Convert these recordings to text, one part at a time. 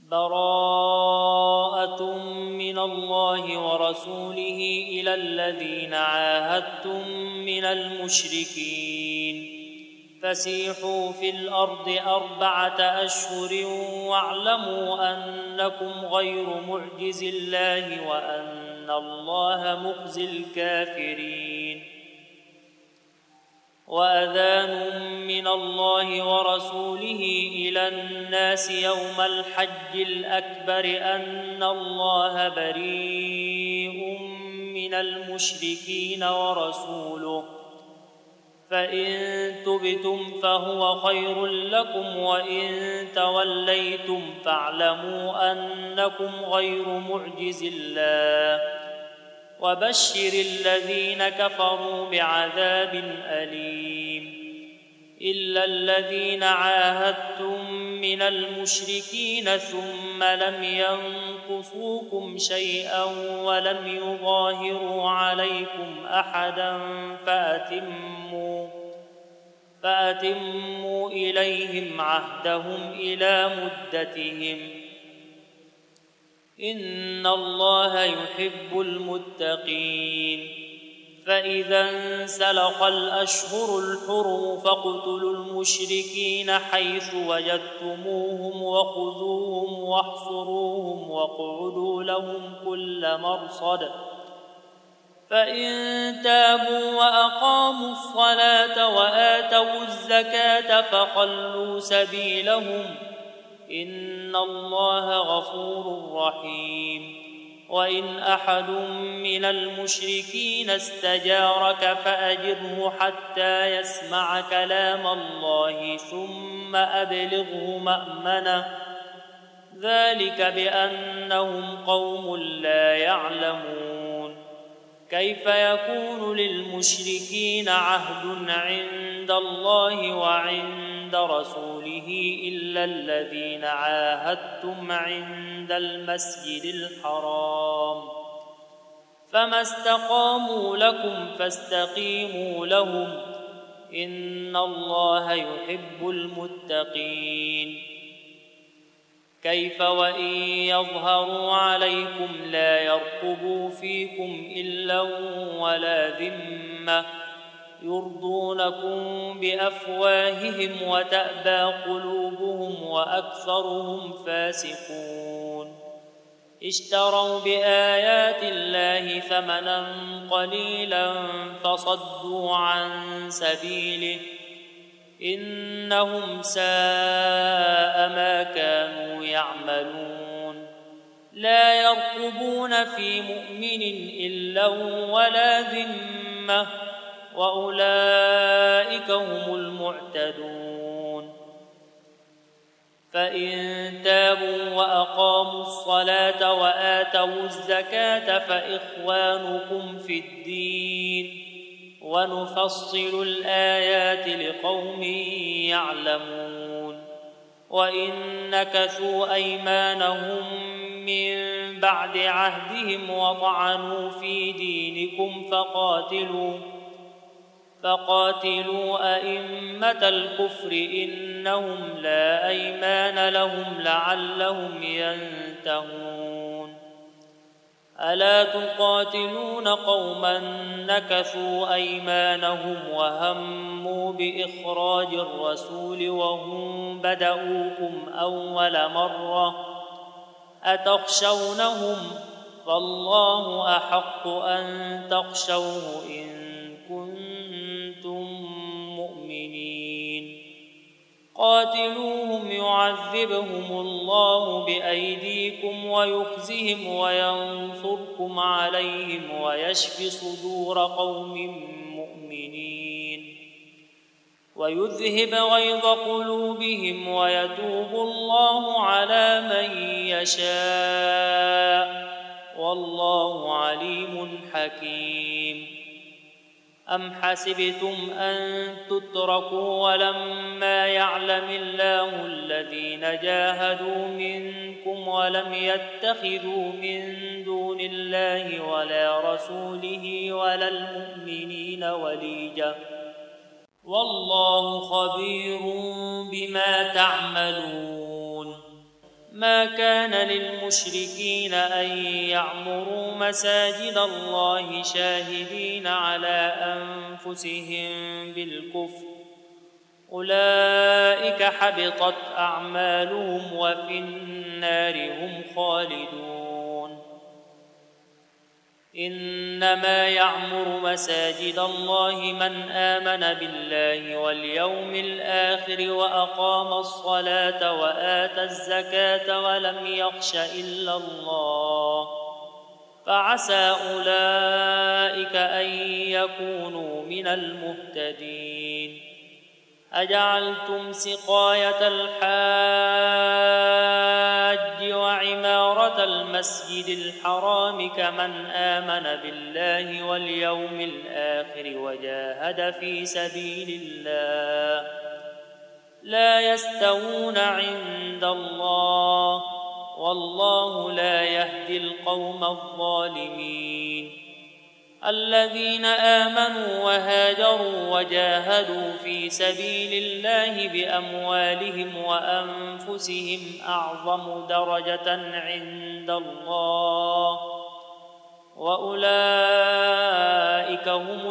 براءة من الله ورسوله إلى الذين عاهدتم من المشركين فسيحوا في الأرض 4 أشهر واعلموا أنكم غير معجز الله وأن الله مخزي الكافرين. وأذان من الله ورسوله إلى الناس يوم الحج الأكبر أن الله بريء من المشركين ورسوله فإن تبتم فهو خير لكم وإن توليتم فاعلموا أنكم غير معجز الله وبشر الذين كفروا بعذاب أليم. إلا الذين عاهدتم من المشركين ثم لم ينقصوكم شيئا ولم يظاهروا عليكم أحدا فأتموا إليهم عهدهم إلى مدتهم إن الله يحب المتقين. فإذا انسلخ الأشهر الحرم فاقتلوا المشركين حيث وجدتموهم وخذوهم واحصروهم واقعدوا لهم كل مرصد فإن تابوا وأقاموا الصلاة وآتوا الزكاة فخلوا سبيلهم إن الله غفور رحيم. وإن أحد من المشركين استجارك فأجره حتى يسمع كلام الله ثم أبلغه مأمنه ذلك بأنهم قوم لا يعلمون. كيف يكون للمشركين عهد عند الله وعند رسوله إلا الذين عاهدتم عند المسجد الحرام فما استقاموا لكم فاستقيموا لهم إن الله يحب المتقين. كيف وإن يظهروا عليكم لا يرقبوا فيكم إلا ولا ذمة يرضونكم بأفواههم وتأبى قلوبهم وأكثرهم فاسقون. اشتروا بآيات الله ثمنا قليلا فصدوا عن سبيله إنهم ساء ما كانوا يعملون. لا يرقبون في مؤمن إلا ولا ذمة وأولئك هم المعتدون. فإن تابوا وأقاموا الصلاة وآتوا الزكاة فإخوانكم في الدين ونفصل الآيات لقوم يعلمون. وإن نكثوا أيمانهم من بعد عهدهم وطعنوا في دينكم فقاتلوا أئمة الكفر إنهم لا أيمان لهم لعلهم ينتهون. ألا تقاتلون قوما نكثوا أيمانهم وهموا بإخراج الرسول وهم بدؤوكم أول مرة أتخشونهم فالله أحق أن تخشوه إن كنتم مؤمنين. قاتلوهم يعذبهم الله بأيديكم ويخزهم وينصركم عليهم ويشف صدور قوم مؤمنين ويذهب غيظ قلوبهم ويتوب الله على من يشاء والله عليم حكيم. أم حسبتم أن تتركوا ولما يعلم الله الذين جاهدوا منكم ولم يتخذوا من دون الله ولا رسوله ولا المؤمنين وليجا والله خبير بما تعملون. ما كان للمشركين أن يعمروا مساجد الله شاهدين على أنفسهم بالكفر، أولئك حبطت أعمالهم وفي النار هم خالدون. إنما يعمر مساجد الله من آمن بالله واليوم الآخر وأقام الصلاة وآتى الزكاة ولم يخش إلا الله، فعسى أولئك أن يكونوا من المهتدين. أجعلتم سقاية الحاج وعمارة المسجد الحرام كمن آمن بالله واليوم الآخر وجاهد في سبيل الله لا يستوون عند الله، والله لا يهدي القوم الظالمين. الذين آمنوا وهاجروا وجاهدوا في سبيل الله بأموالهم وأنفسهم أعظم درجة عند الله، وأولئك هم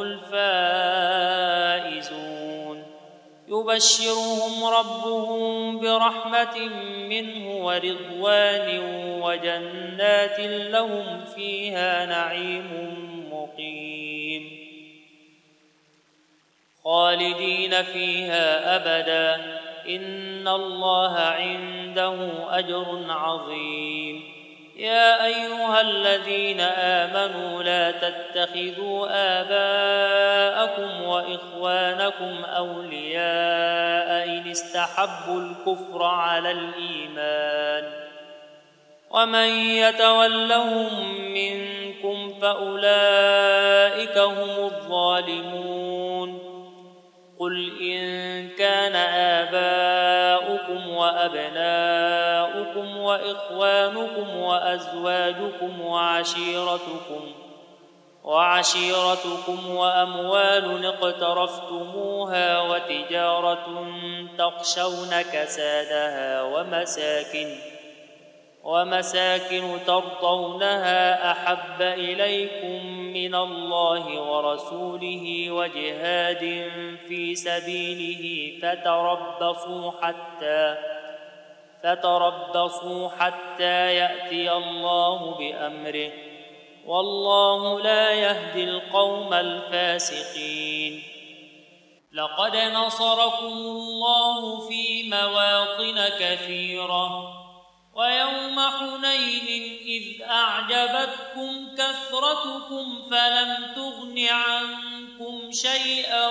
الفائزون. يبشرهم ربهم برحمة منه ورضوان وجنات لهم فيها نعيم مقيم خالدين فيها أبدا، إن الله عنده أجر عظيم. يا أيها الذين آمنوا لا تتخذوا آباءكم وإخوانكم أولياء إن استحبوا الكفر على الإيمان، ومن يتولهم منكم فأولئك هم الظالمون. قل إن كان آباؤكم وأبناؤكم وإخوانكم وأزواجكم وعشيرتكم وأموال اقترفتموها وتجارة تخشون كسادها ومساكن ترضونها أحب إليكم من الله ورسوله وجهاد في سبيله فتربصوا حتى يأتي الله بأمره، والله لا يهدي القوم الفاسقين. لقد نصركم الله في مواطن كثيرة، ويوم حنين إذ أعجبتكم كثرتكم فلم تغن عنكم شيئا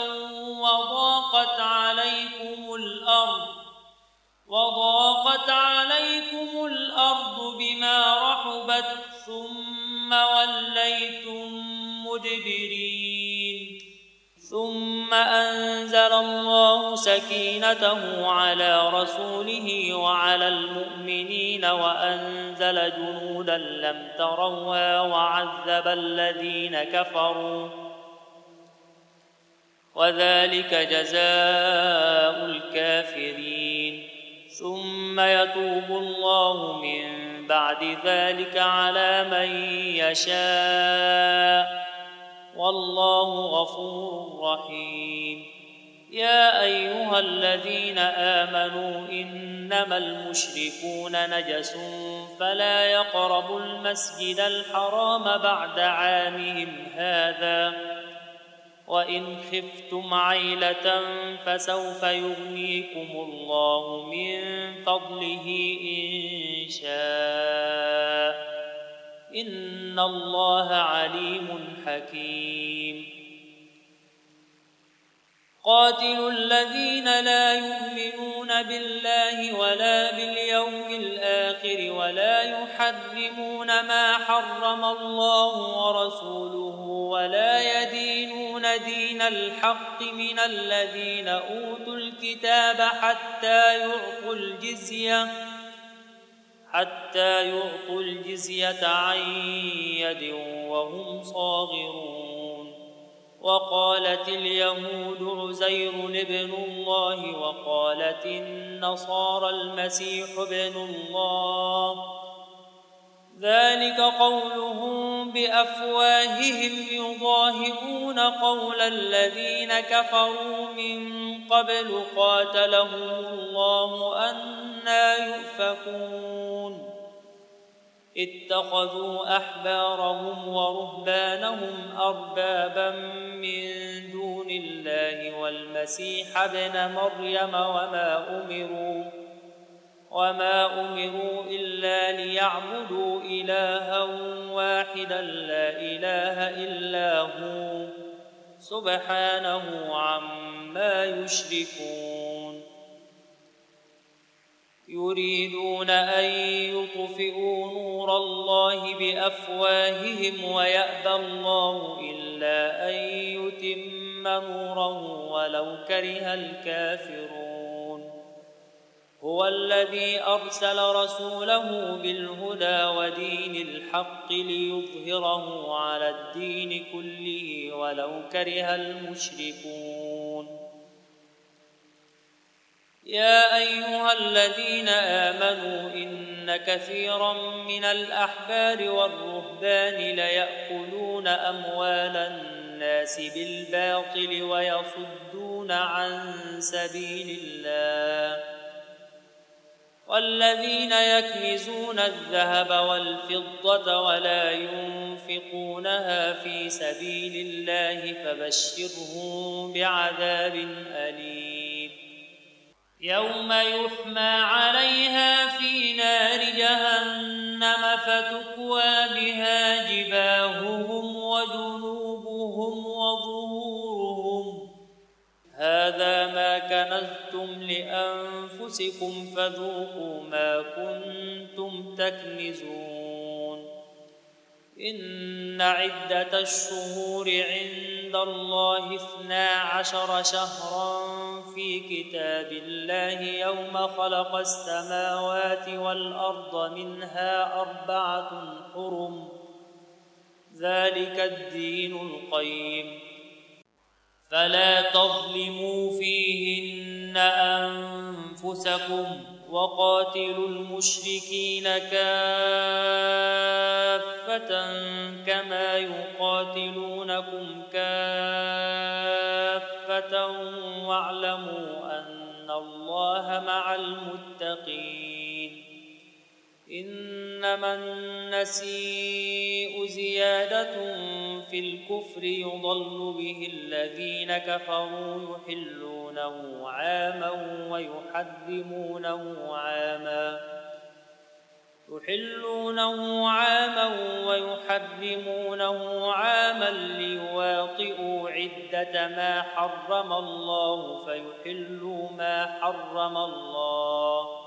وضاقت عليكم الأرض بما رحبت ثم وليتم مدبرين. ثم أنزل الله سكينته على رسوله وعلى المؤمنين وأنزل جنودا لم تروها وعذب الذين كفروا، وذلك جزاء الكافرين. ثم يتوب الله من بعد ذلك على من يشاء، والله غفور رحيم. يا أيها الذين آمنوا إنما المشركون نجس فلا يقربوا المسجد الحرام بعد عامهم هذا، وإن خفتم عيلة فسوف يغنيكم الله من فضله إن شاء، إن الله عليم حكيم. قاتلوا الذين لا يؤمنون بالله ولا باليوم الآخر ولا يحرمون ما حرم الله ورسوله ولا يدينون دين الحق من الذين أوتوا الكتاب حتى يعطوا الجزية عن يد وهم صاغرون. وقالت اليهود عزير ابن الله وقالت النصارى المسيح ابن الله، ذلك قولهم بأفواههم يضاهئون قول الذين كفروا من قبل قاتلهم الله أنى يؤفكون. اتخذوا أحبارهم ورهبانهم أربابا من دون الله والمسيح ابن مريم وما أمروا إلا ليعبدوا إلها واحدا لا إله إلا هو سبحانه عما يشركون. يريدون أن يطفئوا نور الله بأفواههم ويأبى الله إلا أن يتم نوره ولو كره الكافرون. هو الذي أرسل رسوله بالهدى ودين الحق ليظهره على الدين كله ولو كره المشركون. يا أيها الذين آمنوا إن كثيرا من الأحبار والرهبان ليأكلون أموال الناس بالباطل ويصدون عن سبيل الله، والذين يكنزون الذهب والفضة ولا ينفقونها في سبيل الله فبشرهم بعذاب أليم. يوم يحمى عليها في نار جهنم فتكوى بها جباههم وجنوبهم وظهورهم، هذا ما كنزتم لأنفسكم فذوقوا ما كنتم تكنزون. إن عدة الشهور عند الله 12 شهرا في كتاب الله يوم خلق السماوات والأرض منها 4 حرم، ذلك الدين القيم، فلا تظلموا فيهن أنفسكم وقاتلوا المشركين كافة كما يقاتلونكم كافة واعلموا أن الله مع المتقين. إنما النسيء زيادة في الكفر يضل به الذين كفروا يحلونه عاما ويحرمونه عاما ليواطئوا عدة ما حرم الله فيحلوا ما حرم الله.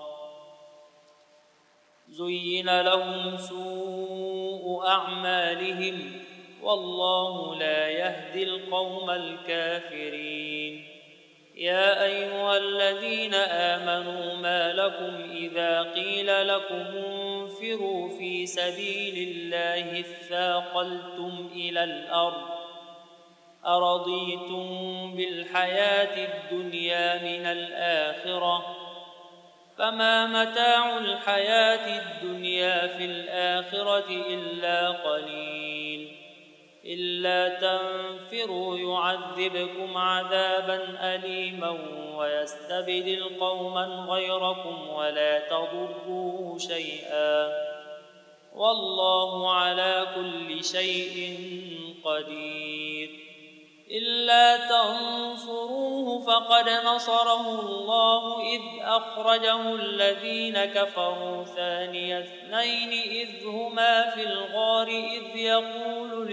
زين لهم سوء أعمالهم والله لا يهدي القوم الكافرين. يا أيها الذين آمنوا ما لكم إذا قيل لكم انفروا في سبيل الله اثاقلتم إلى الأرض أرضيتم بالحياة الدنيا من الآخرة فما متاع الحياة الدنيا في الآخرة إلا قليل. إلا تنفروا يعذبكم عذابا أليما ويستبدل قوما غيركم ولا تضروه شيئا والله على كل شيء قدير. إلا تنصروه فقد نصره الله إذ أخرجه الذين كفروا ثاني اثنين إذ هما في الغار إذ يقول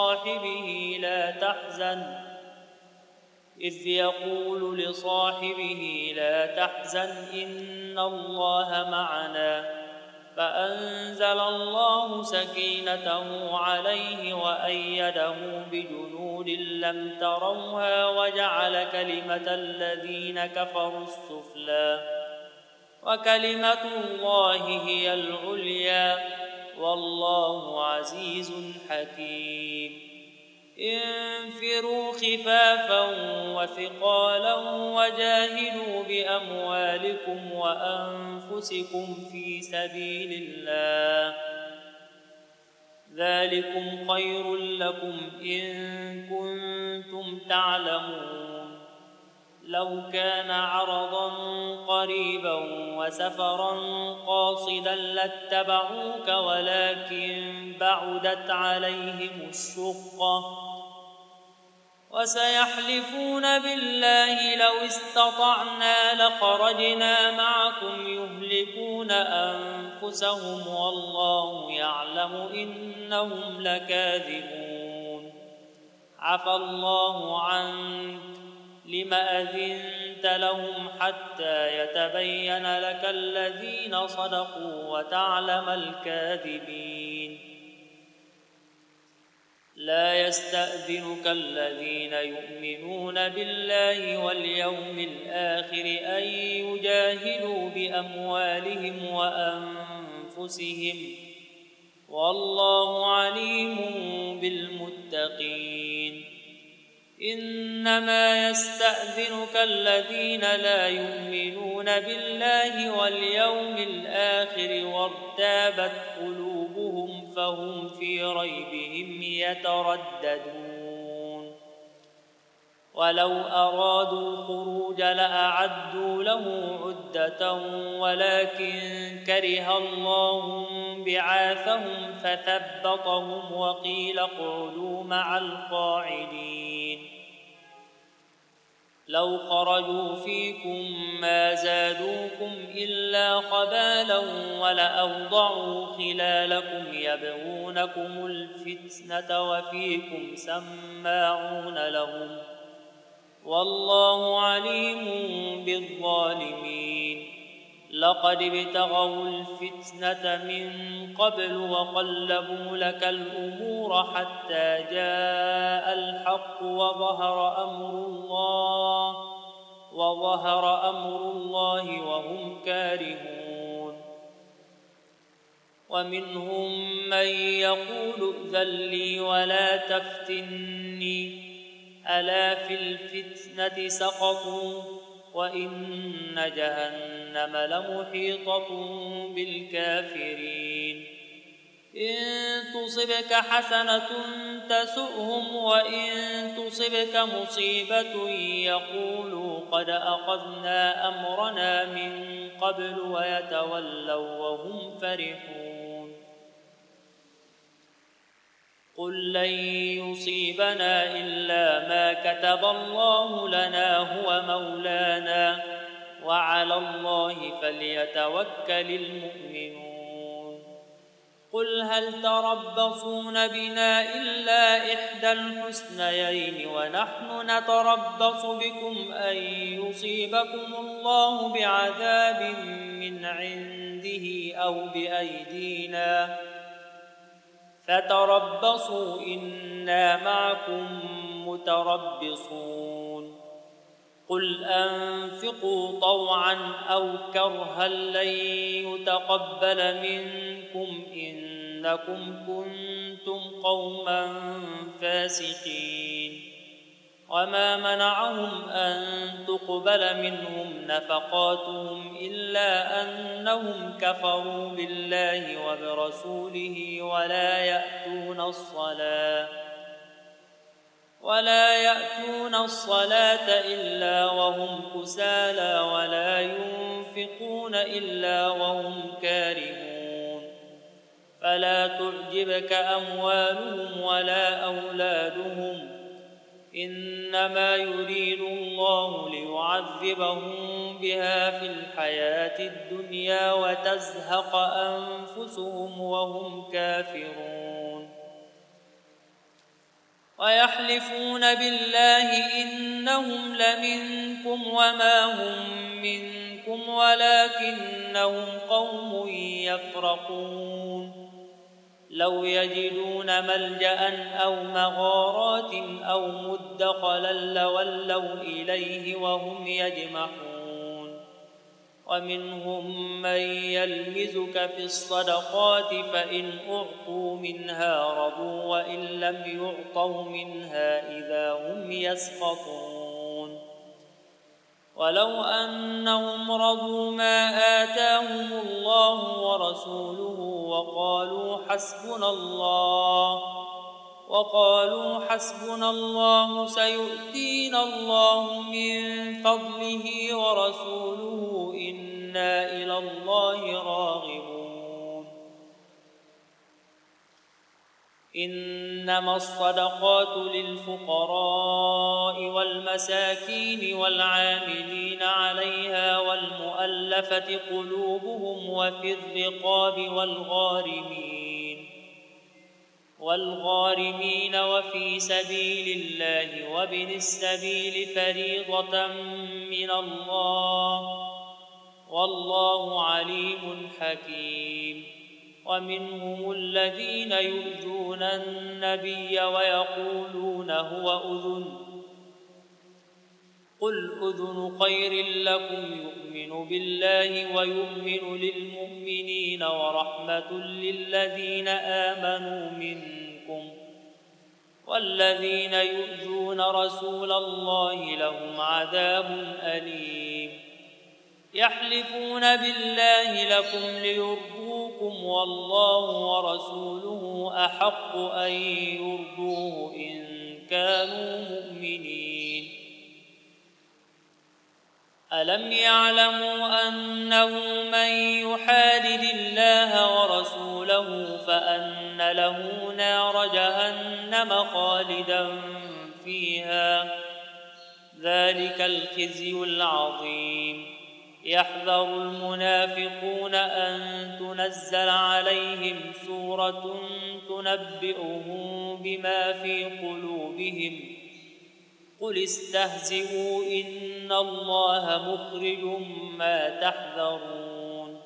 لصاحبه لا تحزن إن الله معنا فأنزل الله سكينته عليه وأيده بجنود لم تروها وجعل كلمة الذين كفروا السفلى وكلمة الله هي العليا والله عزيز حكيم. انفروا خفافا وثقالا وجاهدوا بأموالكم وأنفسكم في سبيل الله، ذلكم خير لكم إن كنتم تعلمون. لو كان عرضا قريبا وسفرا قاصدا لاتبعوك ولكن بعدت عليهم الشقة، وسيحلفون بالله لو استطعنا لخرجنا معكم يهلكون أنفسهم والله يعلم إنهم لكاذبون. عفى الله عنك لم أذنت لهم حتى يتبين لك الذين صدقوا وتعلم الكاذبين. لا يستأذنك الذين يؤمنون بالله واليوم الآخر أن يجاهدوا بأموالهم وأنفسهم والله عليم بالمتقين. إنما يستأذنك الذين لا يؤمنون بالله واليوم الآخر وارتابت قلوبهم فهم في ريبهم يترددون. ولو أرادوا الخروج لأعدوا له عدة ولكن كره الله بعاثهم فثبطهم وقيل اقعدوا مع القاعدين. لو خرجوا فيكم ما زادوكم إلا خبالا ولأوضعوا خلالكم يبغونكم الفتنة وفيكم سماعون لهم والله عليم بالظالمين. لقد ابتغوا الفتنة من قبل وقلبوا لك الأمور حتى جاء الحق وظهر أمر الله وهم كارهون. ومنهم من يقول ائذن لي ولا تفتني ألا في الفتنة سقطوا وإن جهنم لمحيطة بالكافرين. إن تصبك حسنة تسؤهم وإن تصبك مصيبة يقولوا قد أخذنا أمرنا من قبل ويتولوا وهم فرحون. قل لن يصيبنا إلا ما كتب الله لنا هو مولانا وعلى الله فليتوكل المؤمنون. قل هل تربصون بنا إلا إحدى الحسنيين ونحن نتربص بكم أن يصيبكم الله بعذاب من عنده أو بأيدينا فتربصوا إنا معكم متربصون. قل أنفقوا طوعا أو كرها لن يتقبل منكم إنكم كنتم قوما فاسقين. وما منعهم أن تقبل منهم نفقاتهم إلا أنهم كفروا بالله وبرسوله ولا يأتون الصلاة إلا وهم كسالى ولا ينفقون إلا وهم كارهون. فلا تعجبك أموالهم ولا أولادهم إنما يريد الله ليعذبهم بها في الحياة الدنيا وتزهق أنفسهم وهم كافرون. ويحلفون بالله إنهم لمنكم وما هم منكم ولكنهم قوم يفرقون. لو يجدون ملجأ أو مغارات أو مدخلا لولوا إليه وهم يجمحون. ومنهم من يلمزك في الصدقات فإن أعطوا منها رضوا وإن لم يعطوا منها إذا هم يسخطون ولو أنهم رضوا ما آتاهم الله ورسوله وقالوا حسبنا الله سيؤتينا الله من فضله ورسوله إنا إلى الله راغبون إنما الصدقات للفقراء والمساكين والعاملين عليها والمؤلفة قلوبهم وفي الرقاب والغارمين وفي سبيل الله وابن السبيل فريضة من الله والله عليم حكيم ومنهم الذين يؤذون النبي ويقولون هو أذن قل أذن خير لكم يؤمن بالله ويؤمن للمؤمنين ورحمة للذين آمنوا منكم والذين يؤذون رسول الله لهم عذاب أليم يحلفون بالله لكم ليرضوكم والله ورسوله أحق أن يرضوه إن كانوا مؤمنين ألم يعلموا أنه من يحادد الله ورسوله فأن له نار جهنم خالدا فيها ذلك الخزي العظيم يحذر المنافقون أن تنزل عليهم سورة تنبئهم بما في قلوبهم قل استهزئوا إن الله مخرج ما تحذرون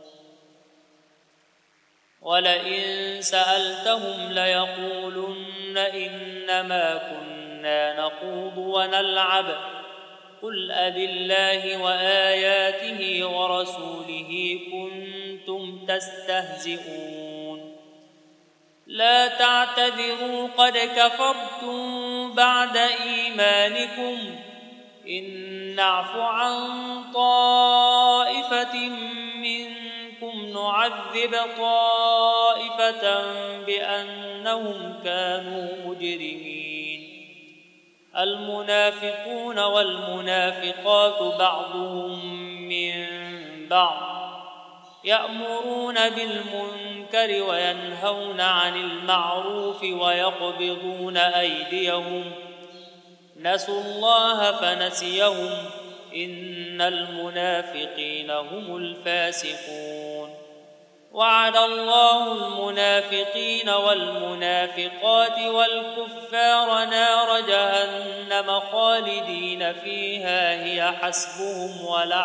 ولئن سألتهم ليقولن إنما كنا نخوض ونلعب قل أبالله وآياته ورسوله كنتم تستهزئون لا تعتذروا قد كفرتم بعد إيمانكم إن نعف عن طائفة منكم نعذب طائفة بأنهم كانوا مجرمين المنافقون والمنافقات بعضهم من بعض يأمرون بالمنكر وينهون عن المعروف ويقبضون أيديهم نسوا الله فنسيهم إن المنافقين هم الفاسقون وعد الله المنافقين والمنافقات والكفار نار جهنم خالدين فيها هي حسبهم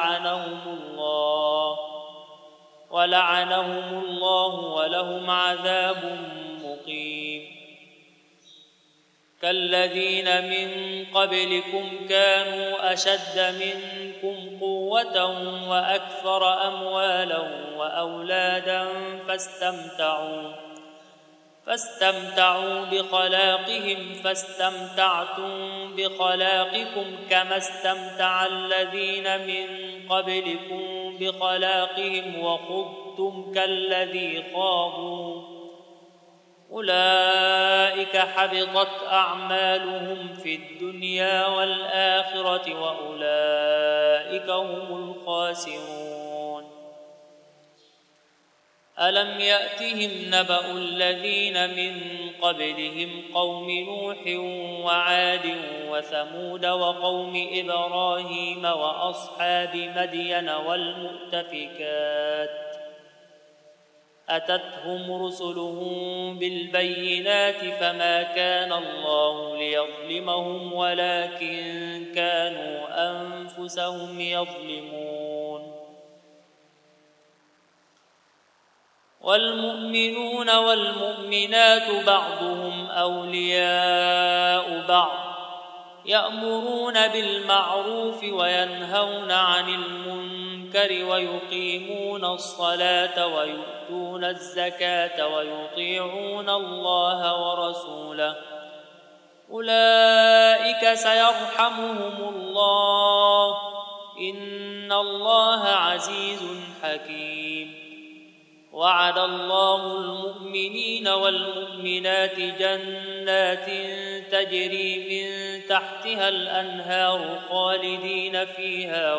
ولعنهم الله ولهم عذاب مقيم كالذين من قبلكم كانوا أشد منكم قوة وأكثر أموالا وأولادا فاستمتعوا بخلاقهم فاستمتعتم بخلاقكم كما استمتع الذين من قبلكم بخلاقهم وخضتم كالذي خاضوا أولئك حبطت أعمالهم في الدنيا والآخرة وأولئك هم الخاسرون ألم يأتهم نبأ الذين من قبلهم قوم نوح وعاد وثمود وقوم إبراهيم وأصحاب مدين والمؤتفكات أتتهم رسلهم بالبينات فما كان الله ليظلمهم ولكن كانوا أنفسهم يظلمون والمؤمنون والمؤمنات بعضهم أولياء بعض يأمرون بالمعروف وينهون عن المنكر المنكر ويقيمون الصلاة ويؤتون الزكاة ويطيعون الله ورسوله أولئك سيرحمهم الله إن الله عزيز حكيم. وعد الله المؤمنين والمؤمنات جنات تجري من تحتها الأنهار خالدين فيها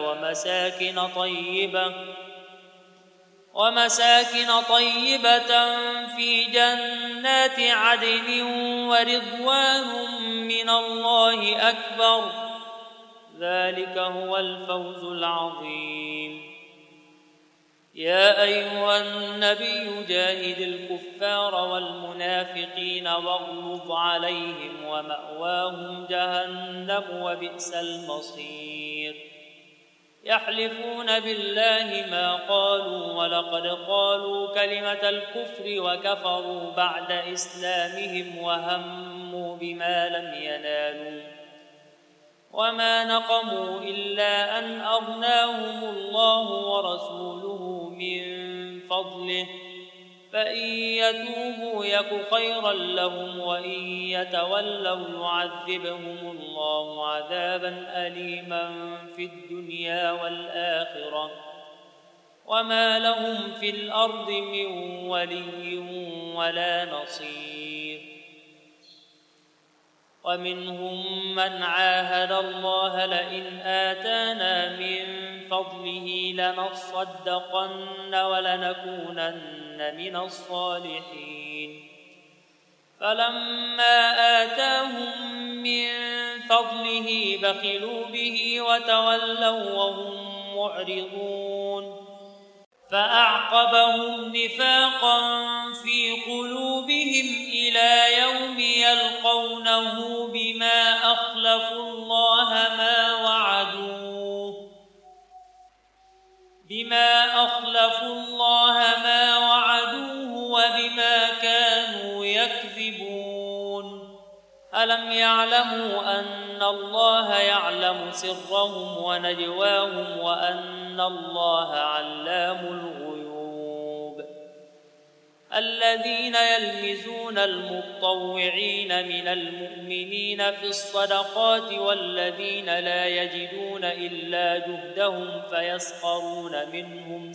ومساكن طيبة في جنات عدن ورضوان من الله أكبر ذلك هو الفوز العظيم. يا أيها النبي جاهد الكفار والمنافقين واغلظ عليهم ومأواهم جهنم وبئس المصير. يحلفون بالله ما قالوا ولقد قالوا كلمة الكفر وكفروا بعد إسلامهم وهموا بما لم ينالوا وما نقموا إلا أن أغناهم الله ورسوله من فضله فإن يتوبوا يك خيرا لهم وإن يتولوا يعذبهم الله عذابا أليما في الدنيا والآخرة وما لهم في الأرض من ولي ولا نصير. ومنهم من عاهد الله لئن آتانا من فضله لنصدقن ولنكونن من الصالحين فلما آتاهم من فضله بخلوا به وتولوا وهم معرضون فأعقبهم نفاقا في قلوبهم إلى يوم يلقونه بما أخلفوا الله ما وعدوه وبما كانوا يكذبون. ألم يعلموا أن الله يعلم سرهم ونجواهم وأن الله علام الغيوب. الذين يلمزون المطوعين من المؤمنين في الصدقات والذين لا يجدون إلا جهدهم فيسخرون منهم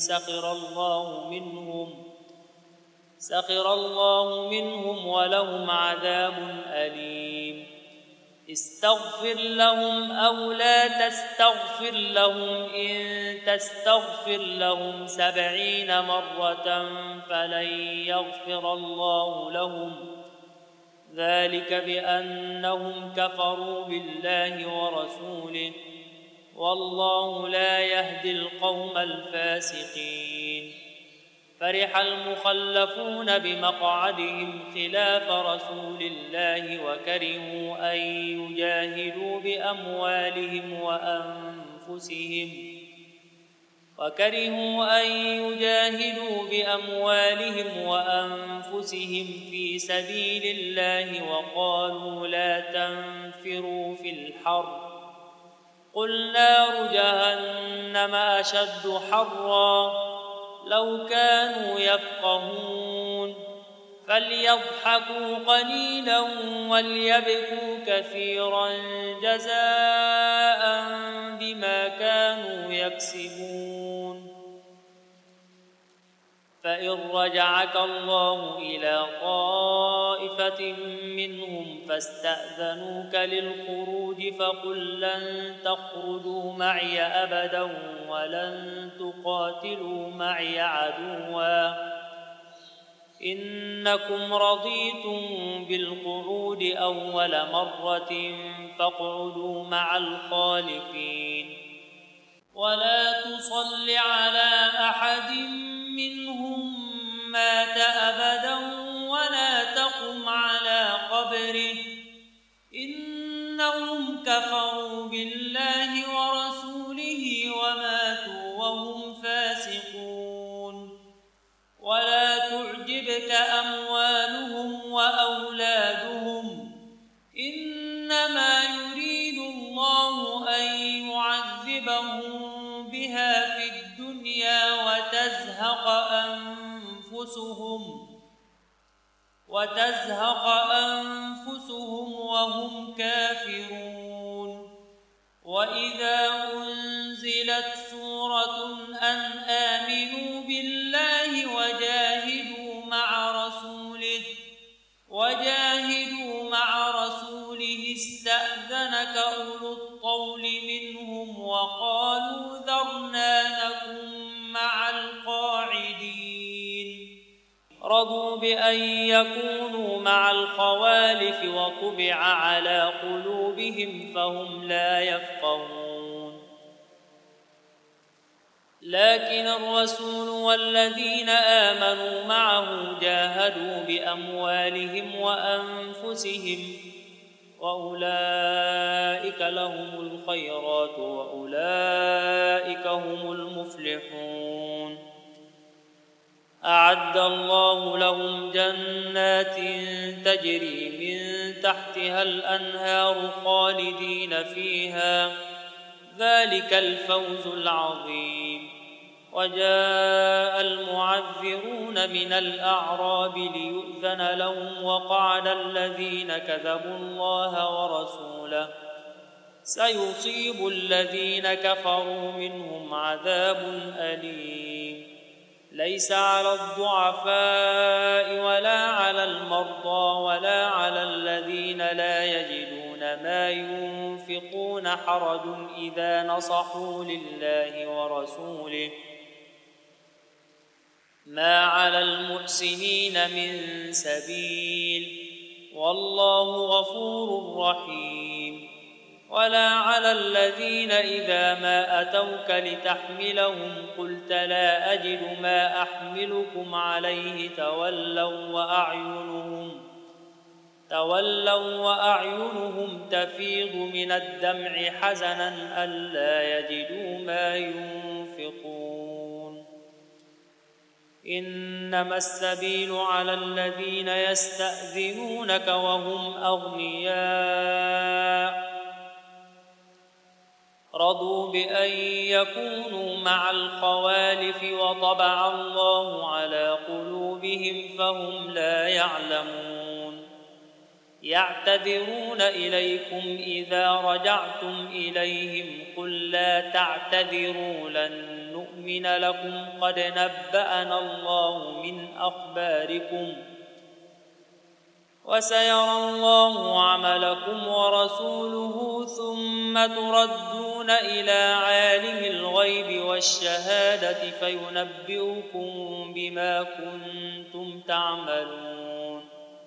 سخر الله منهم ولهم عذاب أليم. استغفر لهم أو لا تستغفر لهم إن تستغفر لهم 70 مرة فلن يغفر الله لهم ذلك بأنهم كفروا بالله ورسوله والله لا يهدي القوم الفاسقين. فرح المخلفون بمقعدهم خلاف رسول الله وكرهوا أن يجاهدوا بأموالهم وأنفسهم في سبيل الله وقالوا لا تنفروا في الحر قل نار جهنم أشد حرا لو كانوا يفقهون فليضحكوا قليلا وليبكوا كثيرا جزاء بما كانوا يكسبون. فإن رجعك الله إلى طائفة منهم فاستأذنوك للخروج فقل لن تخرجوا معي أبدا ولن تقاتلوا معي عدوا إنكم رضيتم بالقعود أول مرة فاقعدوا مع الخالفين ولا تصل على أحد منهم مات أبدا ولا تقم على قبره إنهم كفروا بالله ورسوله وماتوا وهم فاسقون. ولا تعجبك أموالهم وأولادهم إنما يريد الله أن يعذبهم بها في الدنيا أنفسهم وهم كافرون. وإذا أنزلت سورة أن آمنوا بالله وجاهدوا مع رسوله استأذنك أولو الطول منهم وقالوا ذرنا نكن مع القاعدين. رضوا بأن يكونوا مع الخوالف وطبع على قلوبهم فهم لا يفقهون. لكن الرسول والذين آمنوا معه جاهدوا بأموالهم وأنفسهم وأولئك لهم الخيرات وأولئك هم المفلحون. أعد الله لهم جنات تجري من تحتها الأنهار خالدين فيها، ذلك الفوز العظيم. وجاء المعذرون من الأعراب ليؤذن لهم وقعد الذين كذبوا الله ورسوله سيصيب الذين كفروا منهم عذاب أليم. ليس على الضعفاء ولا على المرضى ولا على الذين لا يجدون ما ينفقون حرج إذا نصحوا لله ورسوله، ما على المحسنين من سبيل والله غفور رحيم. ولا على الذين إذا ما أتوك لتحملهم قلت لا أجد ما أحملكم عليه تولوا وأعينهم تفيض من الدمع حزنا ألا يجدوا ما ينفقون. إنما السبيل على الذين يستأذنونك وهم أغنياء رضوا بأن يكونوا مع الخوالف وطبع الله على قلوبهم فهم لا يعلمون. يعتذرون إليكم إذا رجعتم إليهم قل لا تعتذروا لن نؤمن لكم قد نبأنا الله من أخباركم وسيرى الله عملكم ورسوله ثم تردون إلى عالم الغيب والشهادة فينبئكم بما كنتم تعملون.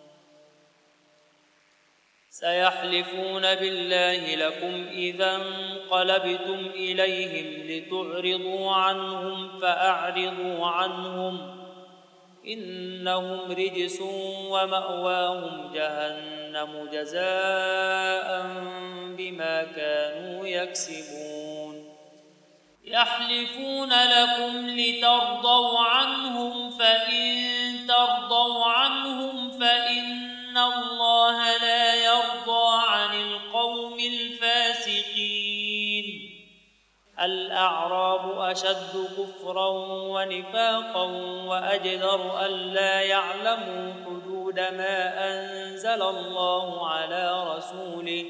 سيحلفون بالله لكم إذا انقلبتم إليهم لتعرضوا عنهم فأعرضوا عنهم إنهم رجس ومأواهم جهنم جزاء بما كانوا يكسبون. يحلفون لكم لترضوا عنهم فإن ترضوا عنهم فإن الله لا يرضى عن القوم الفاسقين. الأعراب أشد كفرا ونفاقا وأجدر ألا يعلموا حدود ما أنزل الله على رسوله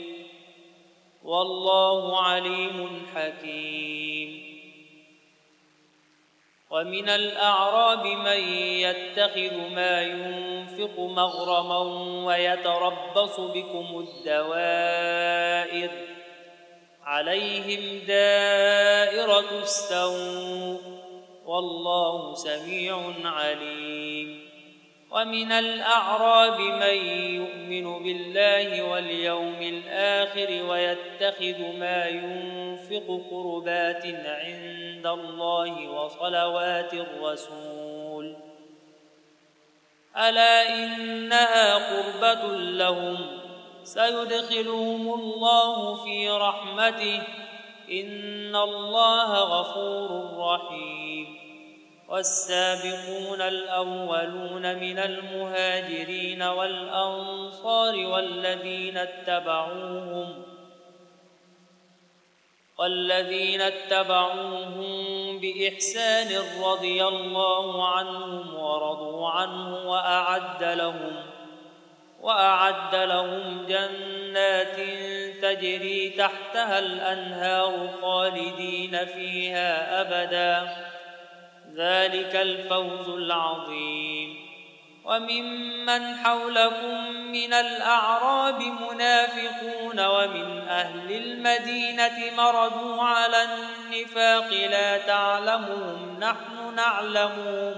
والله عليم حكيم. ومن الأعراب من يتخذ ما ينفق مغرما ويتربص بكم الدوائر عليهم دائرة السوء والله سميع عليم. ومن الأعراب من يؤمن بالله واليوم الآخر ويتخذ ما ينفق قربات عند الله وصلوات الرسول ألا إنها قربة لهم سيدخلهم الله في رحمته إن الله غفور رحيم. والسابقون الأولون من المهاجرين والأنصار والذين اتبعوهم بإحسان رضي الله عنهم ورضوا عنه وأعد لهم جنات تجري تحتها الأنهار خالدين فيها أبدا، ذلك الفوز العظيم. وممن حولكم من الأعراب منافقون ومن أهل المدينة مردوا على النفاق لا تعلمهم نحن نعلمهم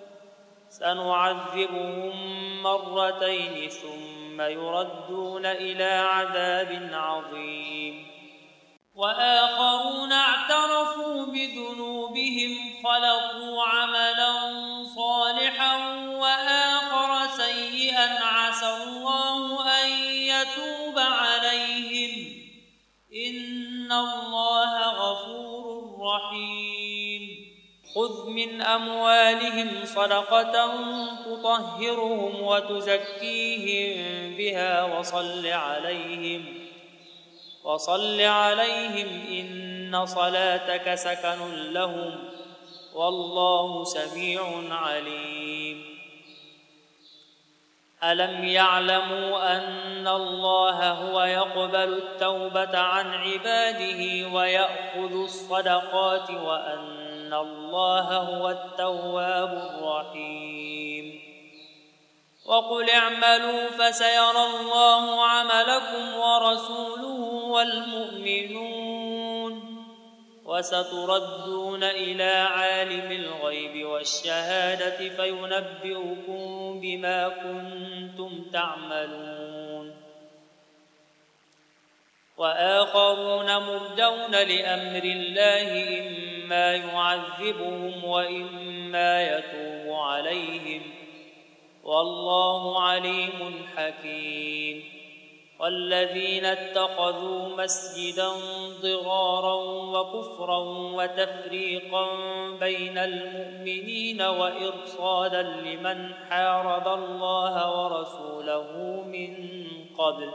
سنعذبهم مرتين ثم يردون إلى عذاب عظيم. وآخرون اعترفوا بذنوبهم خلقوا عملا صالحا وآخر سيئا عسى الله أن يتوب عليهم إن الله غفور رحيم. خذ من أموالهم صدقة تطهرهم وتزكيهم بها وصل عليهم إن صلاتك سكن لهم والله سميع عليم. ألم يعلموا أن الله هو يقبل التوبة عن عباده ويأخذ الصدقات وأن الله هو التواب الرحيم. وقل اعملوا فسيرى الله عملكم ورسوله والمؤمنون وستردون إلى عالم الغيب والشهادة فينبئكم بما كنتم تعملون. وآخرون مرجون لأمر الله إما يعذبهم وإما يتوب عليهم والله عليم حكيم. والذين اتخذوا مسجدا ضرارا وكفرا وتفريقا بين المؤمنين وإرصادا لمن حارب الله ورسوله من قبل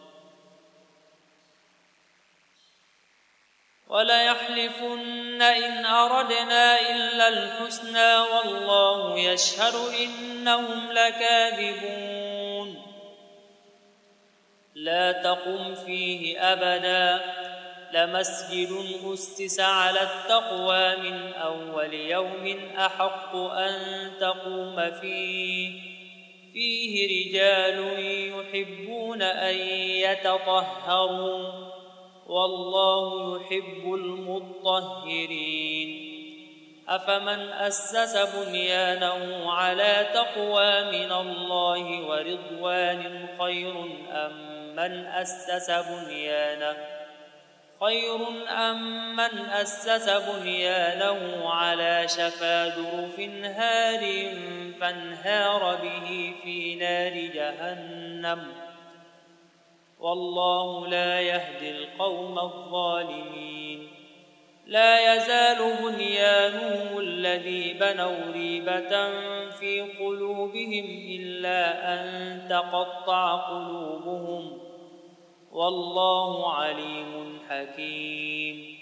وليحلفن إن أردنا إلا الحسنى والله يشهد إنهم لكاذبون. لا تقم فيه أبدا لمسجد أسس على التقوى من أول يوم أحق أن تقوم فيه رجال يحبون أن يتطهروا والله يحب المطهرين. أفمن أسس بنيانه على تقوى من الله ورضوان خير أم من أسس بنيانه على شفا جرف هار فانهار به في نار جهنم والله لا يهدي القوم الظالمين. لا يزال بنيانهم الذي بنوا ريبة في قلوبهم إلا أن تقطع قلوبهم والله عليم حكيم.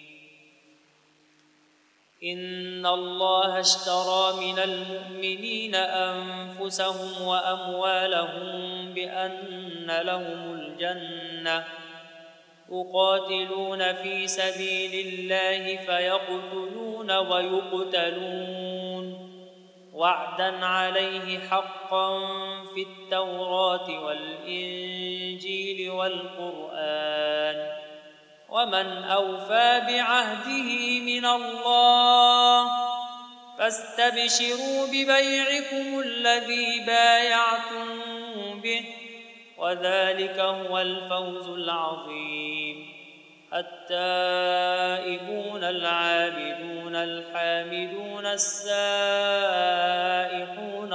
إن الله اشترى من المؤمنين أنفسهم وأموالهم بأن لهم الجنة يقاتلون في سبيل الله فيقتلون ويقتلون وعدا عليه حقا في التوراة والإنجيل والقرآن ومن أوفى بعهده من الله فاستبشروا ببيعكم الذي بايعتم به وذلك هو الفوز العظيم. التائبون العابدون الحامدون السائحون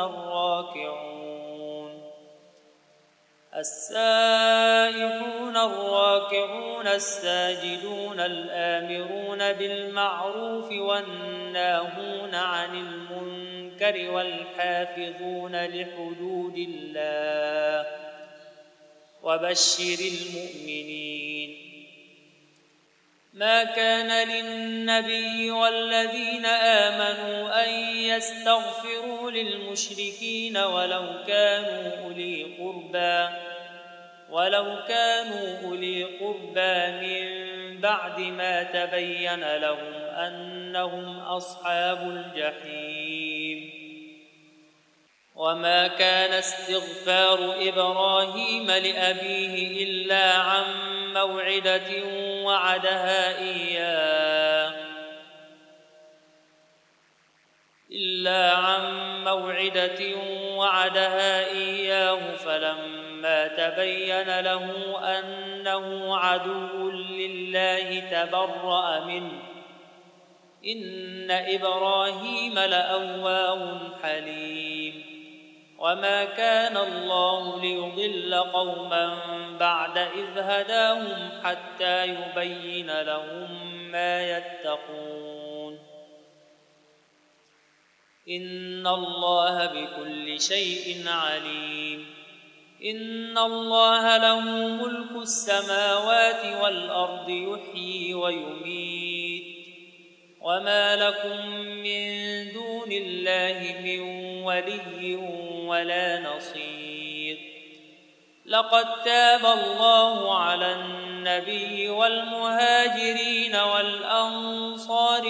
الراكعون الساجدون الآمرون بالمعروف والناهون عن المنكر والحافظون لحدود الله وبشر المؤمنين. ما كان للنبي والذين آمنوا أن يستغفروا للمشركين ولو كانوا أولي قربى من بعد ما تبين لهم أنهم أصحاب الجحيم. وما كان استغفار إبراهيم لأبيه إلا عن موعدة وعدها إياه فلما تبين له أنه عدو لله تبرأ منه إن إبراهيم لأواه حليم. وما كان الله ليضل قوما بعد إذ هداهم حتى يبين لهم ما يتقون. إن الله بكل شيء عليم. إن الله له ملك السماوات والأرض يحيي ويميت. وما لكم من دون الله من ولي ولا نصير. لقد تاب الله على النبي والمهاجرين والأنصار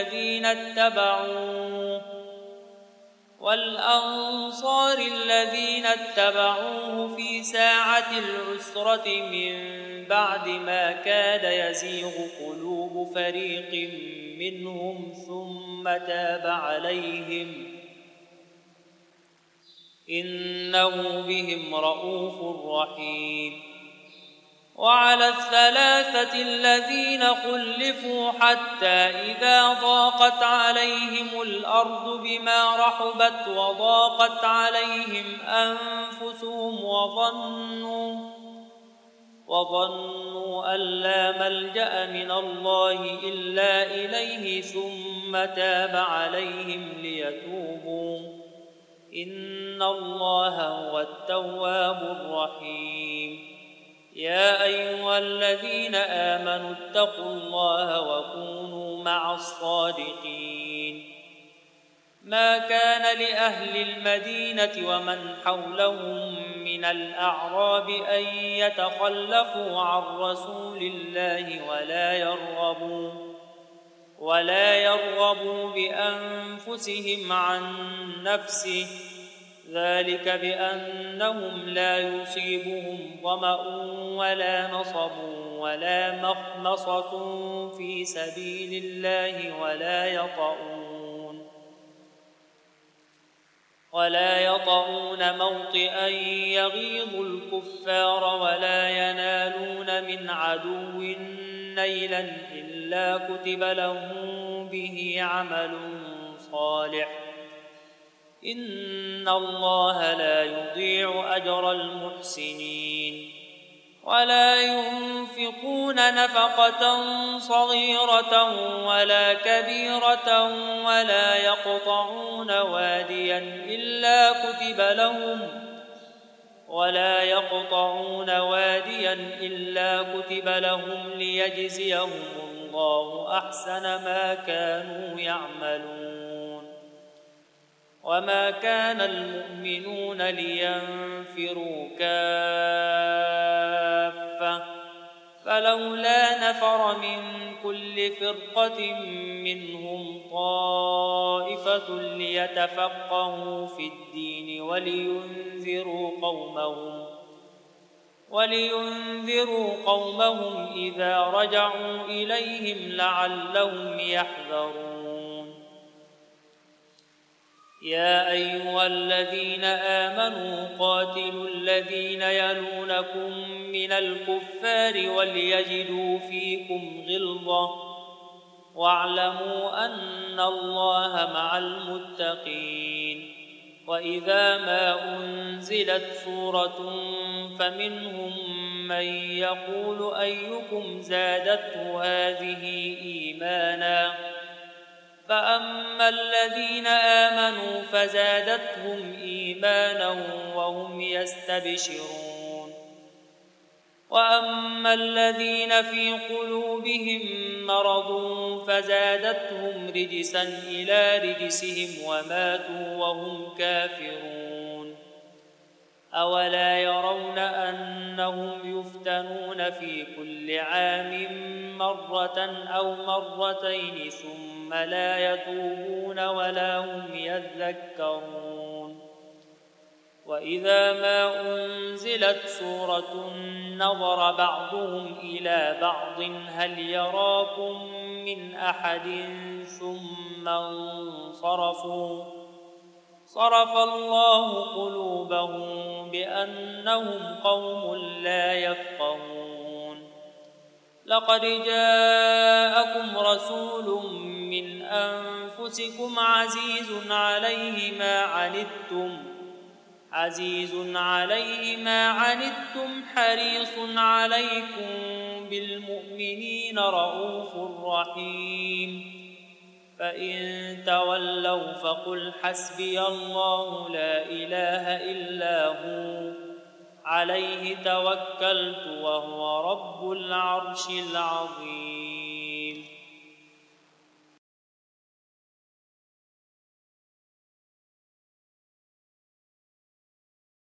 الذين اتبعوه في ساعة العسرة من بعد ما كاد يزيغ قلوب فريق منهم ثم تاب عليهم إنه بهم رءوف رحيم. وعلى الثلاثة الذين خلفوا حتى إذا ضاقت عليهم الأرض بما رحبت وضاقت عليهم أنفسهم وظنوا أن لا ملجأ من الله إلا إليه ثم تاب عليهم ليتوبوا إن الله هو التواب الرحيم. يا أيها الذين آمنوا اتقوا الله وكونوا مع الصادقين. ما كان لأهل المدينة ومن حولهم من الأعراب أن يتخلفوا عن رسول الله ولا يرغبوا بأنفسهم عن نفسه ذلك بأنهم لا يصيبهم ظمأ ولا نصب ولا مخمصة في سبيل الله ولا يطؤون موطئا يغيظ الكفار ولا ينالون من عدو نيلا إلا كتب لهم به عمل صالح إن الله لا يضيع أجر المحسنين. ولا ينفقون نفقة صغيرة ولا كبيرة ولا يقطعون واديا إلا كتب لهم ليجزيهم الله أحسن ما كانوا يعملون. وما كان المؤمنون لينفروا كافة فلولا نفر من كل فرقة منهم طائفة ليتفقهوا في الدين ولينذروا قومهم إذا رجعوا إليهم لعلهم يحذرون. يا أيها الذين آمنوا قاتلوا الذين يلونكم من الكفار وليجدوا فيكم غلظة واعلموا أن الله مع المتقين. وإذا ما أنزلت سورة فمنهم من يقول أيكم زادته هذه إيمانا فأما الذين آمنوا فزادتهم إيمانا وهم يستبشرون. وأما الذين في قلوبهم مرض فزادتهم رجسا إلى رجسهم وماتوا وهم كافرون أولا يرون أنهم يفتنون في كل عام مرة أو مرتين ثم لا يتوبون ولا هم يذكرون وإذا ما أنزلت سورة نظر بعضهم إلى بعض هل يراكم من أحد ثم انصرفوا صرف الله قلوبهم بأنهم قوم لا يفقهون لقد جاءكم رسول من أنفسكم عزيز عليه ما عنتم حريص عليكم بالمؤمنين رؤوف رحيم فإن تولوا فقل حسبي الله لا إله إلا هو عليه توكلت وهو رب العرش العظيم